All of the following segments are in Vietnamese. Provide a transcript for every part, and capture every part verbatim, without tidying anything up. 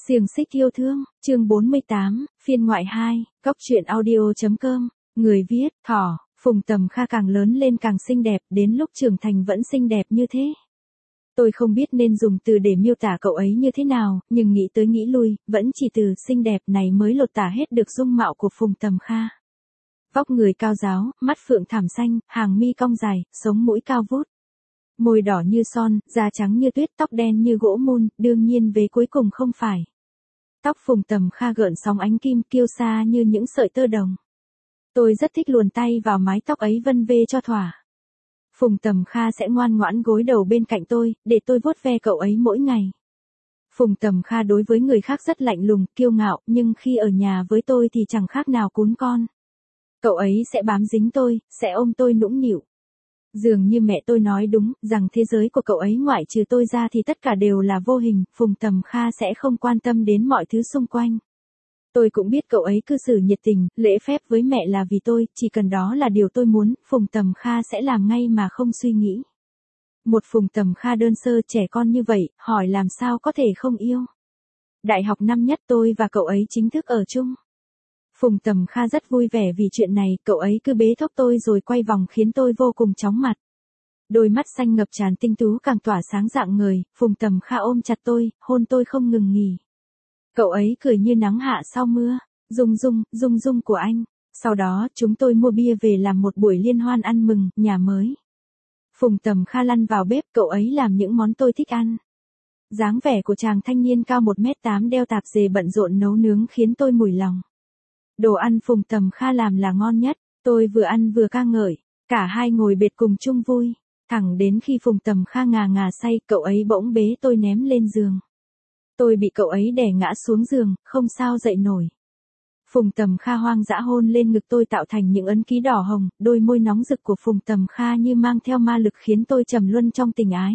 Xiềng xích yêu thương, chương bốn mươi tám, phiên ngoại hai, góc truyện audio.com, người viết, thỏ, Phùng Tầm Kha càng lớn lên càng xinh đẹp, đến lúc trưởng thành vẫn xinh đẹp như thế. Tôi không biết nên dùng từ để miêu tả cậu ấy như thế nào, nhưng nghĩ tới nghĩ lui, vẫn chỉ từ xinh đẹp này mới lột tả hết được dung mạo của Phùng Tầm Kha. Vóc người cao ráo, mắt phượng thẳm xanh, hàng mi cong dài, sống mũi cao vút. Môi đỏ như son, da trắng như tuyết, tóc đen như gỗ mun, đương nhiên vế cuối cùng không phải. Tóc Phùng Tầm Kha gợn sóng ánh kim kiêu sa như những sợi tơ đồng. Tôi rất thích luồn tay vào mái tóc ấy vân vê cho thỏa. Phùng Tầm Kha sẽ ngoan ngoãn gối đầu bên cạnh tôi, để tôi vuốt ve cậu ấy mỗi ngày. Phùng Tầm Kha đối với người khác rất lạnh lùng, kiêu ngạo, nhưng khi ở nhà với tôi thì chẳng khác nào cún con. Cậu ấy sẽ bám dính tôi, sẽ ôm tôi nũng nịu. Dường như mẹ tôi nói đúng, rằng thế giới của cậu ấy ngoại trừ tôi ra thì tất cả đều là vô hình, Phùng Tầm Kha sẽ không quan tâm đến mọi thứ xung quanh. Tôi cũng biết cậu ấy cư xử nhiệt tình, lễ phép với mẹ là vì tôi, chỉ cần đó là điều tôi muốn, Phùng Tầm Kha sẽ làm ngay mà không suy nghĩ. Một Phùng Tầm Kha đơn sơ trẻ con như vậy, hỏi làm sao có thể không yêu. Đại học năm nhất tôi và cậu ấy chính thức ở chung. Phùng Tầm Kha rất vui vẻ vì chuyện này, cậu ấy cứ bế thốc tôi rồi quay vòng khiến tôi vô cùng chóng mặt. Đôi mắt xanh ngập tràn tinh tú càng tỏa sáng rạng ngời, Phùng Tầm Kha ôm chặt tôi, hôn tôi không ngừng nghỉ. Cậu ấy cười như nắng hạ sau mưa, Dung Dung, Dung Dung của anh. Sau đó chúng tôi mua bia về làm một buổi liên hoan ăn mừng, nhà mới. Phùng Tầm Kha lăn vào bếp, cậu ấy làm những món tôi thích ăn. Dáng vẻ của chàng thanh niên cao một mét tám đeo tạp dề bận rộn nấu nướng khiến tôi mùi lòng. Đồ ăn Phùng Tầm Kha làm là ngon nhất, tôi vừa ăn vừa ca ngợi, cả hai ngồi bệt cùng chung vui, thẳng đến khi Phùng Tầm Kha ngà ngà say, cậu ấy bỗng bế tôi ném lên giường. Tôi bị cậu ấy đè ngã xuống giường, không sao dậy nổi. Phùng Tầm Kha hoang dã hôn lên ngực tôi tạo thành những ấn ký đỏ hồng, đôi môi nóng rực của Phùng Tầm Kha như mang theo ma lực khiến tôi trầm luân trong tình ái.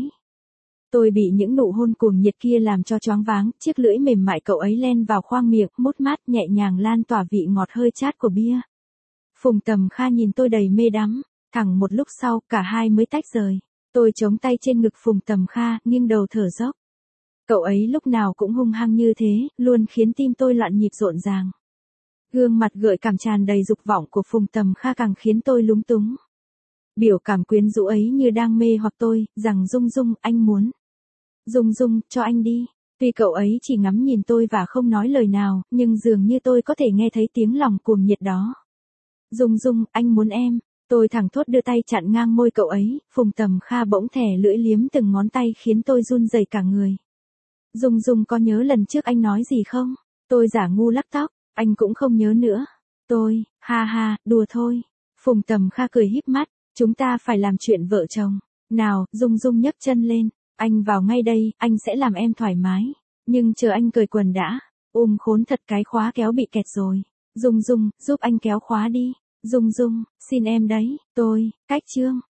Tôi bị những nụ hôn cuồng nhiệt kia làm cho choáng váng, chiếc lưỡi mềm mại cậu ấy len vào khoang miệng, mút mát nhẹ nhàng lan tỏa vị ngọt hơi chát của bia. Phùng Tầm Kha nhìn tôi đầy mê đắm, thẳng một lúc sau, cả hai mới tách rời. Tôi chống tay trên ngực Phùng Tầm Kha, nghiêng đầu thở dốc. Cậu ấy lúc nào cũng hung hăng như thế, luôn khiến tim tôi loạn nhịp rộn ràng. Gương mặt gợi cảm tràn đầy dục vọng của Phùng Tầm Kha càng khiến tôi lúng túng. Biểu cảm quyến rũ ấy như đang mê hoặc tôi, rằng Dung Dung, anh muốn. Dung Dung, cho anh đi. Tuy cậu ấy chỉ ngắm nhìn tôi và không nói lời nào, nhưng dường như tôi có thể nghe thấy tiếng lòng cuồng nhiệt đó. Dung Dung, anh muốn em. Tôi thẳng thốt đưa tay chặn ngang môi cậu ấy, Phùng Tầm Kha bỗng thè lưỡi liếm từng ngón tay khiến tôi run rẩy cả người. Dung Dung có nhớ lần trước anh nói gì không? Tôi giả ngu lắc tóc, anh cũng không nhớ nữa. Tôi, ha ha, đùa thôi. Phùng Tầm Kha cười híp mắt, chúng ta phải làm chuyện vợ chồng. Nào, Dung Dung nhấc chân lên, anh vào ngay đây, anh sẽ làm em thoải mái. Nhưng chờ anh cởi quần đã. Ôm khốn thật, cái khóa kéo bị kẹt rồi. Dung Dung, giúp anh kéo khóa đi. Dung Dung, xin em đấy. Tôi, cách chương.